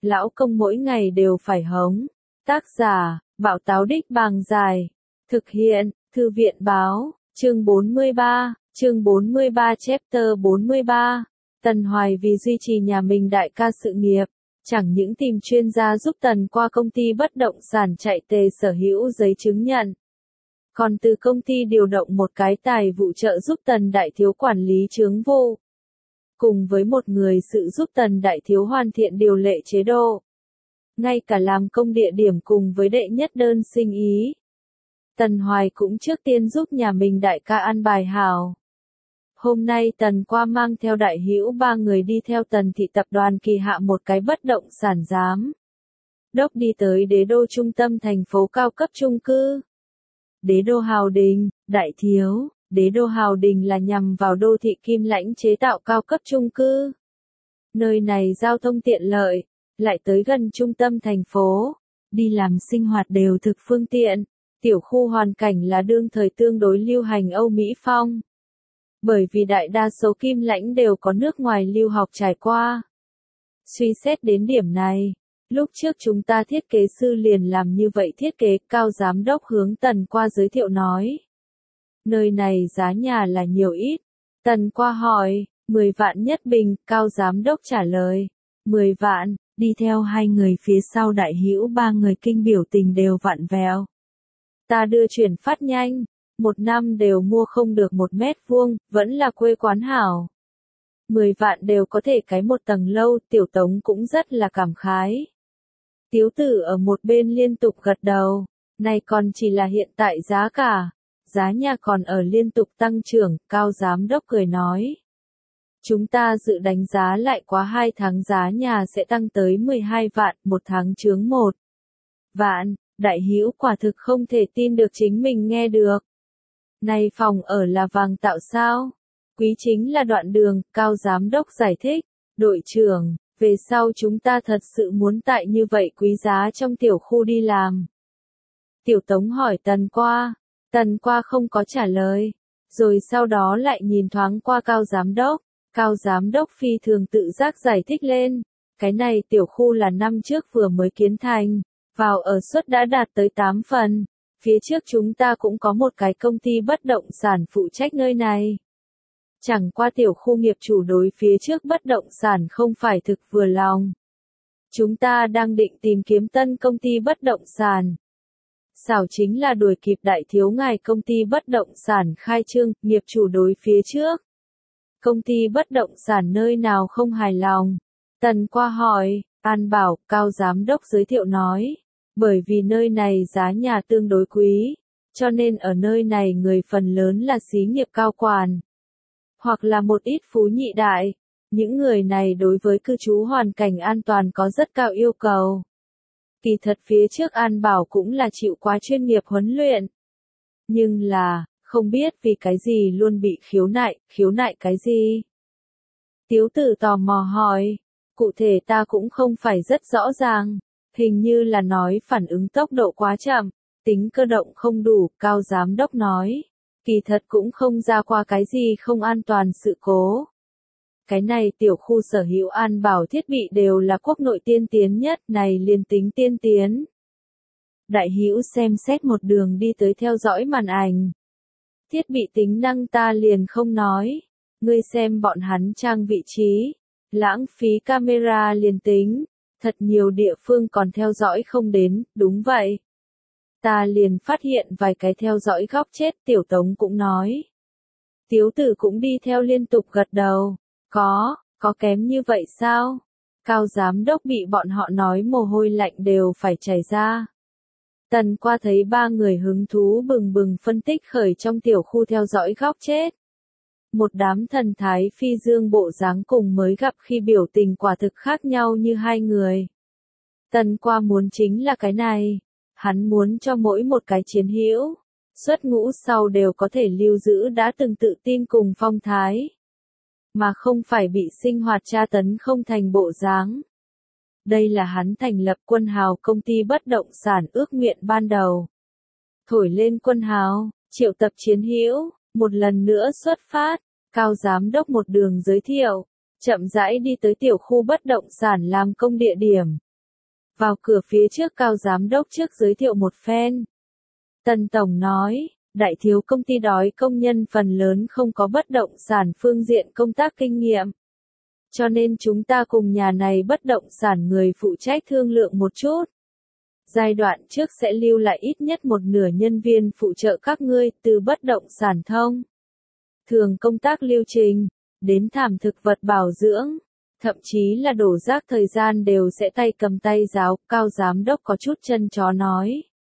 lão công mỗi ngày đều phải hống. Tác giả, Bảo Táo Đích Bàng Dài. Thực hiện, Thư viện Báo, chương 43 chapter 43. Tần Hoài vì duy trì nhà mình đại ca sự nghiệp, chẳng những tìm chuyên gia giúp Tần qua công ty bất động sản chạy tề sở hữu giấy chứng nhận, còn từ công ty điều động một cái tài vụ trợ giúp Tần đại thiếu quản lý chướng vụ, cùng với một người sự giúp Tần đại thiếu hoàn thiện điều lệ chế độ, ngay cả làm công địa điểm cùng với đệ nhất đơn sinh ý. Tần Hoài cũng trước tiên giúp nhà mình đại ca ăn bài hảo. Hôm nay Tần qua mang theo đại hữu 3 người đi theo Tần thị tập đoàn kỳ hạ một cái bất động sản giám đốc đi tới đế đô trung tâm thành phố cao cấp chung cư. Đế đô Hào Đình, đại thiếu, đế đô Hào Đình là nhằm vào đô thị Kim Lãnh chế tạo cao cấp chung cư. Nơi này giao thông tiện lợi, lại tới gần trung tâm thành phố, đi làm sinh hoạt đều thực phương tiện. Tiểu khu hoàn cảnh là đương thời tương đối lưu hành Âu Mỹ phong. Bởi vì đại đa số Kim Lãnh đều có nước ngoài lưu học trải qua. Suy xét đến điểm này, lúc trước chúng ta thiết kế sư liền làm như vậy thiết kế. Cao giám đốc hướng Tần qua giới thiệu nói. Nơi này giá nhà là nhiều ít. Tần qua hỏi, 10 vạn nhất bình. Cao giám đốc trả lời, 10 vạn. Đi theo hai người phía sau đại hữu 3 người kinh biểu tình đều vặn vẹo. Ta đưa chuyển phát nhanh, 1 năm đều mua không được 1 mét vuông, vẫn là quê quán hảo. 10 vạn đều có thể cái một tầng lâu. Tiểu Tống cũng rất là cảm khái. Tiếu Tử ở một bên liên tục gật đầu, này còn chỉ là hiện tại giá cả, giá nhà còn ở liên tục tăng trưởng. Cao giám đốc cười nói, chúng ta dự đánh giá lại quá 2 tháng giá nhà sẽ tăng tới 12 vạn, 1 tháng chướng 1 vạn. Đại hữu quả thực không thể tin được chính mình nghe được. Này phòng ở là vàng tạo sao? Quý chính là đoạn đường. Cao giám đốc giải thích, đội trưởng, về sau chúng ta thật sự muốn tại như vậy quý giá trong tiểu khu đi làm. Tiểu Tống hỏi Tần qua. Tần qua không có trả lời, rồi sau đó lại nhìn thoáng qua Cao giám đốc. Cao giám đốc phi thường tự giác giải thích lên, cái này tiểu khu là năm trước vừa mới kiến thành, vào ở suất đã đạt tới 8 phần. Phía trước chúng ta cũng có một cái công ty bất động sản phụ trách nơi này. Chẳng qua tiểu khu nghiệp chủ đối phía trước bất động sản không phải thực vừa lòng. Chúng ta đang định tìm kiếm tân công ty bất động sản. Xảo chính là đuổi kịp đại thiếu ngài công ty bất động sản khai trương. Nghiệp chủ đối phía trước công ty bất động sản nơi nào không hài lòng? Tần qua hỏi. An Bảo. Cao giám đốc giới thiệu nói, bởi vì nơi này giá nhà tương đối quý, cho nên ở nơi này người phần lớn là xí nghiệp cao quản, hoặc là một ít phú nhị đại. Những người này đối với cư trú hoàn cảnh an toàn có rất cao yêu cầu. Kỳ thật phía trước An Bảo cũng là chịu quá chuyên nghiệp huấn luyện. Nhưng là, không biết vì cái gì luôn bị khiếu nại cái gì? Tiếu Tử tò mò hỏi, cụ thể ta cũng không phải rất rõ ràng. Hình như là nói phản ứng tốc độ quá chậm, tính cơ động không đủ. Cao giám đốc nói, kỳ thật cũng không ra qua cái gì không an toàn sự cố. Cái này tiểu khu sở hữu An Bảo thiết bị đều là quốc nội tiên tiến nhất, này liền tính tiên tiến. Đại hữu xem xét một đường đi tới theo dõi màn ảnh. Thiết bị tính năng ta liền không nói, ngươi xem bọn hắn trang vị trí, lãng phí camera liền tính. Thật nhiều địa phương còn theo dõi không đến. Đúng vậy. Ta liền phát hiện vài cái theo dõi góc chết. Tiểu Tống cũng nói. Tiếu Tử cũng đi theo liên tục gật đầu. Có kém như vậy sao? Cao giám đốc bị bọn họ nói mồ hôi lạnh đều phải chảy ra. Tần qua thấy 3 người hứng thú bừng bừng phân tích khởi trong tiểu khu theo dõi góc chết. Một đám thần thái phi dương bộ dáng cùng mới gặp khi biểu tình quả thực khác nhau như hai người. Tần qua muốn chính là cái này. Hắn muốn cho mỗi một cái chiến hữu, xuất ngũ sau đều có thể lưu giữ đã từng tự tin cùng phong thái. Mà không phải bị sinh hoạt tra tấn không thành bộ dáng. Đây là hắn thành lập Quân Hào công ty bất động sản ước nguyện ban đầu. Thổi lên Quân Hào, triệu tập chiến hữu, một lần nữa xuất phát. Cao giám đốc một đường giới thiệu, chậm rãi đi tới tiểu khu bất động sản làm công địa điểm. Vào cửa phía trước Cao giám đốc trước giới thiệu một phen. Tần tổng nói, đại thiếu công ty đói công nhân phần lớn không có bất động sản phương diện công tác kinh nghiệm. Cho nên chúng ta cùng nhà này bất động sản người phụ trách thương lượng một chút. Giai đoạn trước sẽ lưu lại ít nhất một nửa nhân viên phụ trợ các ngươi từ bất động sản thông. Thường công tác lưu trình, đến thảm thực vật bảo dưỡng, thậm chí là đổ rác thời gian đều sẽ tay cầm tay giáo, Cao giám đốc có chút chân chó nói.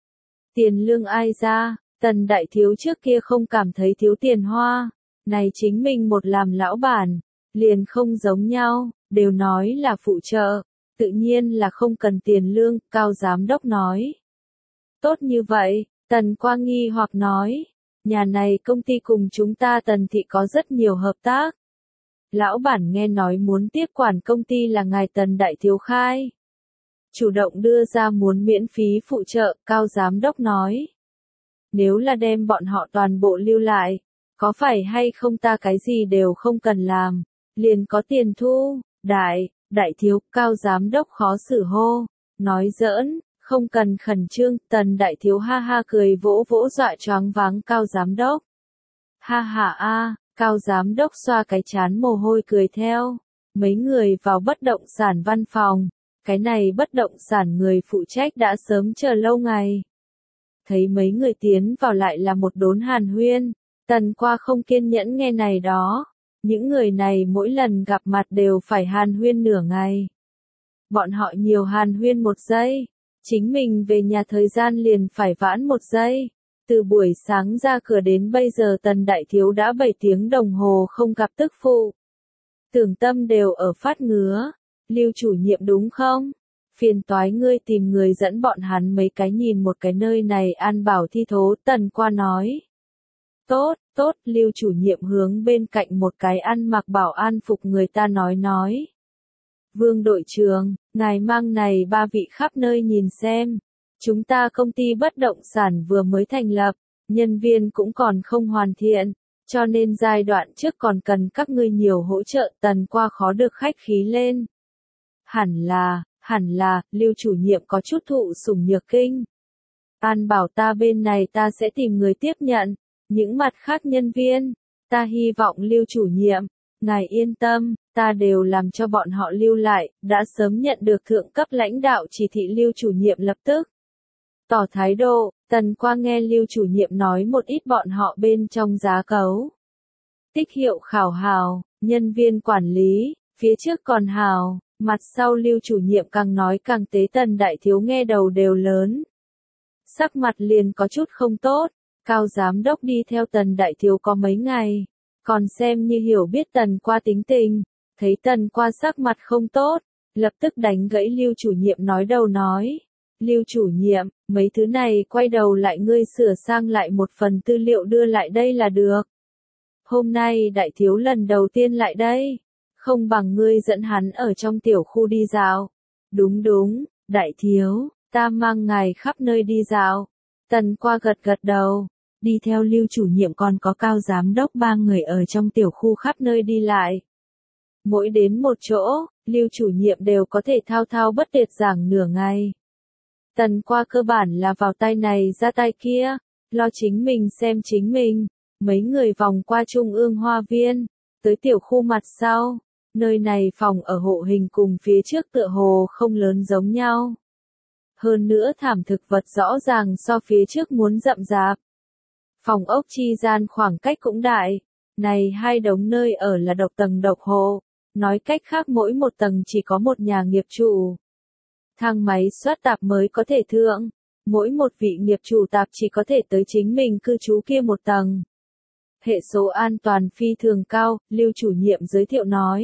Tiền lương ai ra, Tần đại thiếu trước kia không cảm thấy thiếu tiền hoa, này chính mình một làm lão bản, liền không giống nhau, đều nói là phụ trợ, tự nhiên là không cần tiền lương, Cao giám đốc nói. Tốt như vậy, Tần Quang nghi hoặc nói, nhà này công ty cùng chúng ta Tần thị có rất nhiều hợp tác. Lão bản nghe nói muốn tiếp quản công ty là ngài Tần đại thiếu khai. Chủ động đưa ra muốn miễn phí phụ trợ, Cao giám đốc nói. Nếu là đem bọn họ toàn bộ lưu lại, có phải hay không ta cái gì đều không cần làm, liền có tiền thu, đại thiếu, Cao giám đốc khó xử hô, nói giỡn, không cần khẩn trương, Tần đại thiếu ha ha cười vỗ vỗ dọa choáng váng Cao giám đốc. Ha ha a, Cao giám đốc xoa cái chán mồ hôi cười theo, mấy người vào bất động sản văn phòng, cái này bất động sản người phụ trách đã sớm chờ lâu ngày. Thấy mấy người tiến vào lại là một đốn hàn huyên, Tần qua không kiên nhẫn nghe này đó. Những người này mỗi lần gặp mặt đều phải hàn huyên nửa ngày. Bọn họ nhiều hàn huyên một giây, chính mình về nhà thời gian liền phải vãn một giây. Từ buổi sáng ra cửa đến bây giờ Tần đại thiếu đã 7 tiếng đồng hồ không gặp tức phụ. Tưởng tâm đều ở phát ngứa. Lưu chủ nhiệm đúng không? Phiền toái ngươi tìm người dẫn bọn hắn mấy cái nhìn một cái nơi này an bảo thi thố, Tần qua nói. Tốt, Lưu chủ nhiệm hướng bên cạnh một cái ăn mặc bảo an phục người ta nói. Vương đội trưởng, ngài mang này 3 vị khắp nơi nhìn xem. Chúng ta công ty bất động sản vừa mới thành lập, nhân viên cũng còn không hoàn thiện, cho nên giai đoạn trước còn cần các ngươi nhiều hỗ trợ. Tần qua khó được khách khí lên. Hẳn là, Lưu chủ nhiệm có chút thụ sủng nhược kinh. An bảo ta bên này ta sẽ tìm người tiếp nhận. Những mặt khác nhân viên, ta hy vọng Lưu chủ nhiệm, ngài yên tâm, ta đều làm cho bọn họ lưu lại, đã sớm nhận được thượng cấp lãnh đạo chỉ thị. Lưu chủ nhiệm lập tức tỏ thái độ. Tần qua nghe Lưu chủ nhiệm nói một ít bọn họ bên trong giá cấu. Tích hiệu khảo hào, nhân viên quản lý, phía trước còn hào, mặt sau Lưu chủ nhiệm càng nói càng tế. Tần đại thiếu nghe đầu đều lớn. Sắc mặt liền có chút không tốt. Cao giám đốc đi theo Tần đại thiếu có mấy ngày, còn xem như hiểu biết Tần qua tính tình, thấy Tần qua sắc mặt không tốt, lập tức đánh gãy Lưu chủ nhiệm nói. Lưu chủ nhiệm, mấy thứ này quay đầu lại ngươi sửa sang lại một phần tư liệu đưa lại đây là được. Hôm nay đại thiếu lần đầu tiên lại đây, không bằng ngươi dẫn hắn ở trong tiểu khu đi dạo. Đúng, đại thiếu, ta mang ngài khắp nơi đi dạo. Tần qua gật đầu, đi theo Lưu chủ nhiệm còn có Cao giám đốc 3 người ở trong tiểu khu khắp nơi đi lại. Mỗi đến một chỗ, Lưu chủ nhiệm đều có thể thao bất tuyệt giảng nửa ngày. Tần qua cơ bản là vào tay này ra tay kia, lo chính mình xem chính mình. Mấy người vòng qua Trung ương Hoa Viên, tới tiểu khu mặt sau. Nơi này phòng ở hộ hình cùng phía trước tựa hồ không lớn giống nhau. Hơn nữa thảm thực vật rõ ràng so phía trước muốn rậm rạp. Phòng ốc chi gian khoảng cách cũng đại. Này 2 đống nơi ở là độc tầng độc hộ. Nói cách khác mỗi một tầng chỉ có một nhà nghiệp chủ. Thang máy soát tạp mới có thể thượng. Mỗi một vị nghiệp chủ tạp chỉ có thể tới chính mình cư trú kia một tầng. Hệ số an toàn phi thường cao, Lưu chủ nhiệm giới thiệu nói.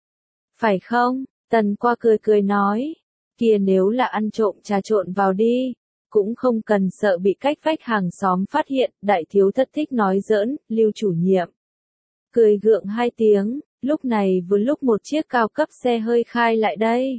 Phải không? Tần qua cười nói. Kia nếu là ăn trộm trà trộn vào đi, cũng không cần sợ bị cách vách hàng xóm phát hiện. Đại thiếu thất thích nói giỡn, Lưu chủ nhiệm cười gượng 2 tiếng, lúc này vừa lúc một chiếc cao cấp xe hơi khai lại đây.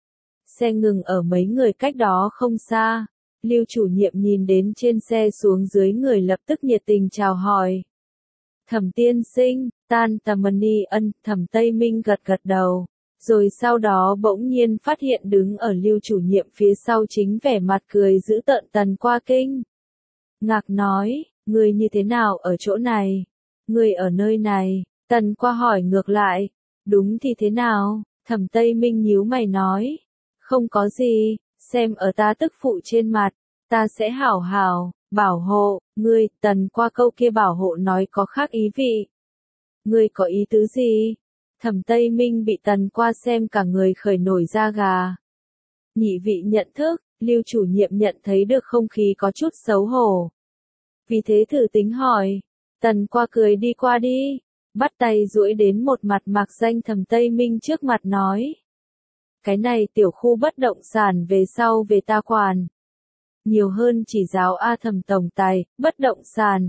Xe ngừng ở mấy người cách đó không xa. Lưu chủ nhiệm nhìn đến trên xe xuống dưới người lập tức nhiệt tình chào hỏi. Thẩm tiên sinh, Tan Tà Mani Ân, Thẩm Tây Minh gật đầu. Rồi sau đó bỗng nhiên phát hiện đứng ở Lưu chủ nhiệm phía sau chính vẻ mặt cười dữ tợn Tần Qua Kinh. Ngạc nói, ngươi như thế nào ở chỗ này? Ngươi ở nơi này, Tần Qua hỏi ngược lại, đúng thì thế nào? Thẩm Tây Minh nhíu mày nói, không có gì, xem ở ta tức phụ trên mặt, ta sẽ hảo hảo, bảo hộ, ngươi. Tần Qua câu kia bảo hộ nói có khác ý vị. Ngươi có ý tứ gì? Thẩm Tây Minh bị Tần Qua xem cả người khởi nổi da gà. Nhị vị nhận thức, Lưu chủ nhiệm nhận thấy được không khí có chút xấu hổ. Vì thế thử tính hỏi, Tần Qua cười đi qua đi, bắt tay duỗi đến một mặt mạc danh Thẩm Tây Minh trước mặt nói. Cái này tiểu khu bất động sản về sau về ta quản. Nhiều hơn chỉ giáo A Thẩm tổng tài, bất động sản.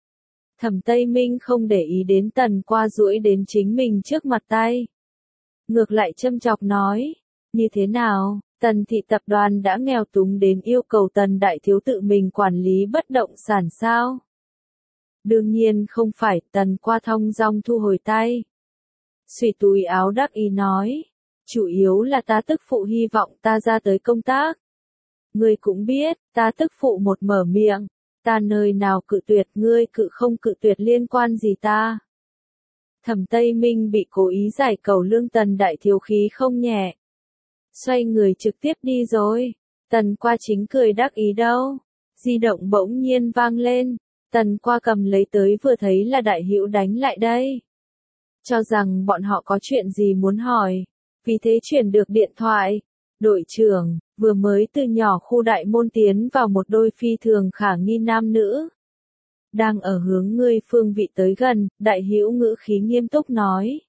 Thẩm Tây Minh không để ý đến Tần Qua duỗi đến chính mình trước mặt tay. Ngược lại châm chọc nói, như thế nào, Tần thị tập đoàn đã nghèo túng đến yêu cầu Tần đại thiếu tự mình quản lý bất động sản sao? Đương nhiên không phải. Tần Qua thong dong thu hồi tay. Xùy túi áo đắc ý nói, chủ yếu là ta tức phụ hy vọng ta ra tới công tác. Ngươi cũng biết, ta tức phụ một mở miệng, ta nơi nào cự tuyệt, ngươi cự không cự tuyệt liên quan gì ta. Thẩm Tây Minh bị cố ý giải cầu lương Tần đại thiếu khí không nhẹ. Xoay người trực tiếp đi rồi. Tần Qua chính cười đắc ý đâu. Di động bỗng nhiên vang lên. Tần Qua cầm lấy tới vừa thấy là Đại Hữu đánh lại đây. Cho rằng bọn họ có chuyện gì muốn hỏi. Vì thế chuyển được điện thoại. Đội trưởng, vừa mới từ nhỏ khu đại môn tiến vào một đôi phi thường khả nghi nam nữ. Đang ở hướng ngươi phương vị tới gần, Đại Hữu ngữ khí nghiêm túc nói.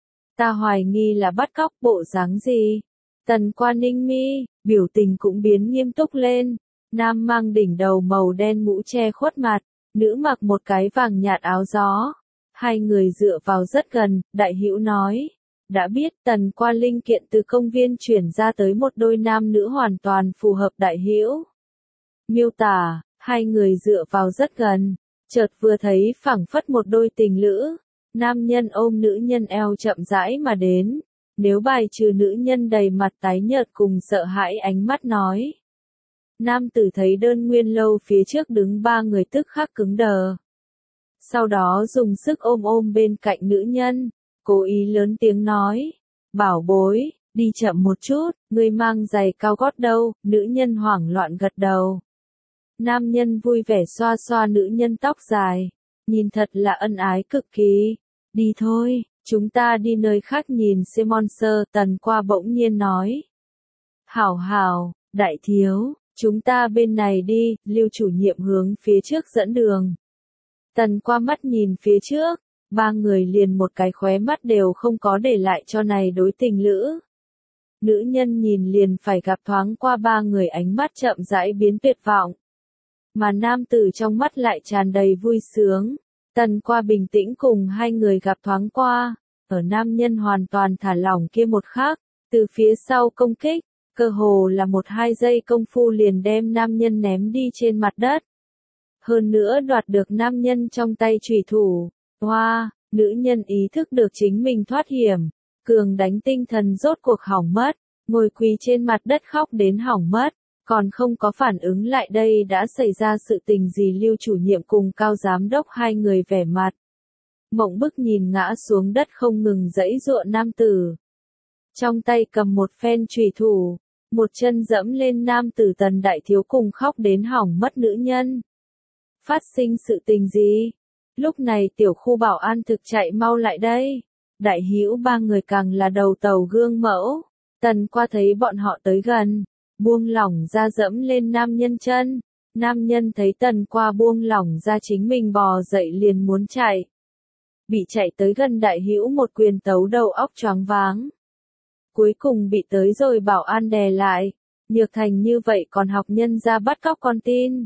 Ta hoài nghi là bắt cóc, bộ dáng gì? Tần Qua ninh mi, biểu tình cũng biến nghiêm túc lên. Nam mang đỉnh đầu màu đen mũ che khuất mặt, nữ mặc một cái vàng nhạt áo gió. Hai người dựa vào rất gần, Đại Hữu nói. Đã biết Tần Qua linh kiện từ công viên chuyển ra tới một đôi nam nữ hoàn toàn phù hợp. Đại Hữu miêu tả, hai người dựa vào rất gần, chợt vừa thấy phảng phất một đôi tình lữ. Nam nhân ôm nữ nhân eo chậm rãi mà đến. Nếu bài trừ nữ nhân đầy mặt tái nhợt cùng sợ hãi ánh mắt nói. Nam tử thấy đơn nguyên lâu phía trước đứng ba người tức khắc cứng đờ. Sau đó dùng sức ôm bên cạnh nữ nhân, cố ý lớn tiếng nói. Bảo bối, đi chậm một chút, ngươi mang giày cao gót đâu? Nữ nhân hoảng loạn gật đầu. Nam nhân vui vẻ xoa xoa nữ nhân tóc dài. Nhìn thật là ân ái cực kỳ. Đi thôi. Chúng ta đi nơi khác nhìn xem monster. Tần Qua bỗng nhiên nói. Hảo hảo, đại thiếu, chúng ta bên này đi. Lưu chủ nhiệm hướng phía trước dẫn đường. Tần Qua mắt nhìn phía trước, ba người liền một cái khóe mắt đều không có để lại cho này đối tình lữ. Nữ nhân nhìn liền phải gặp thoáng qua ba người ánh mắt chậm rãi biến tuyệt vọng. Mà nam tử trong mắt lại tràn đầy vui sướng. Tần Qua bình tĩnh cùng hai người gặp thoáng qua, ở nam nhân hoàn toàn thả lỏng kia một khắc, từ phía sau công kích, cơ hồ là 1-2 giây công phu liền đem nam nhân ném đi trên mặt đất. Hơn nữa đoạt được nam nhân trong tay chủy thủ. Hoa, nữ nhân ý thức được chính mình thoát hiểm, cường đánh tinh thần rốt cuộc hỏng mất, ngồi quỳ trên mặt đất khóc đến hỏng mất. Còn không có phản ứng lại đây đã xảy ra sự tình gì. Lưu chủ nhiệm cùng Cao giám đốc hai người vẻ mặt mộng bức nhìn ngã xuống đất không ngừng giãy giụa nam tử. Trong tay cầm một phen chủy thủ, một chân dẫm lên nam tử. Tần đại thiếu cùng khóc đến hỏng mất nữ nhân. Phát sinh sự tình gì? Lúc này tiểu khu bảo an thực chạy mau lại đây. Đại Hữu ba người càng là đầu tàu gương mẫu. Tần Qua thấy bọn họ tới gần, buông lỏng ra dẫm lên nam nhân chân. Nam nhân thấy Tần Qua buông lỏng ra chính mình bò dậy liền muốn chạy. Bị chạy tới gần Đại Hữu một quyền tấu đầu óc choáng váng. Cuối cùng bị tới rồi bảo an đè lại. Nhược thành như vậy còn học nhân ra bắt cóc con tin.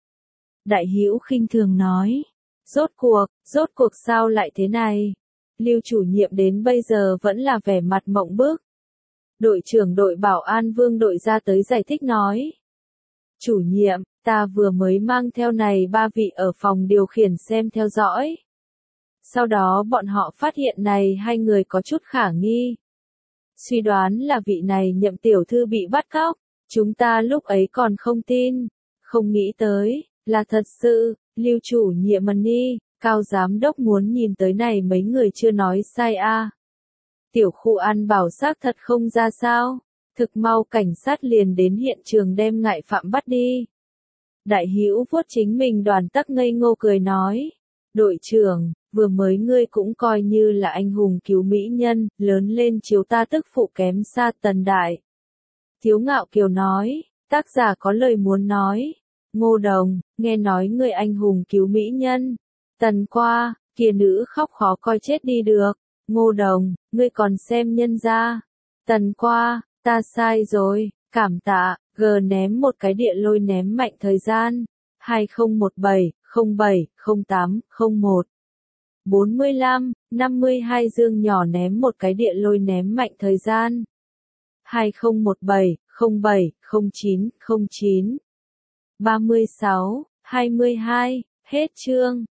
Đại Hữu khinh thường nói. Rốt cuộc sao lại thế này? Lưu chủ nhiệm đến bây giờ vẫn là vẻ mặt mộng bức. Đội trưởng đội bảo an Vương đội ra tới giải thích nói. Chủ nhiệm, ta vừa mới mang theo này ba vị ở phòng điều khiển xem theo dõi. Sau đó bọn họ phát hiện này hai người có chút khả nghi. Suy đoán là vị này Nhậm tiểu thư bị bắt cóc, chúng ta lúc ấy còn không tin, không nghĩ tới, là thật sự, Lưu chủ nhiệm Ni, Cao giám đốc muốn nhìn tới này mấy người chưa nói sai a. Tiểu khu an bảo xác thật không ra sao, thực mau cảnh sát liền đến hiện trường đem ngại phạm bắt đi. Đại hữu vuốt chính mình đoàn tắc ngây ngô cười nói, đội trưởng, vừa mới ngươi cũng coi như là anh hùng cứu mỹ nhân, lớn lên chiếu ta tức phụ kém xa Tần đại. Thiếu Ngạo Kiều nói, tác giả có lời muốn nói, Ngô Đồng, nghe nói ngươi anh hùng cứu mỹ nhân, Tần qua, kia nữ khóc khó coi chết đi được, Ngô Đồng, ngươi còn xem nhân ra, Tần qua, ta sai rồi, cảm tạ, G ném một cái địa lôi ném mạnh thời gian, 2017, 07, 08, 01. 45, 52 dương nhỏ ném một cái địa lôi ném mạnh thời gian. 2017, 07, 09, 09. 36, 22, hết chương.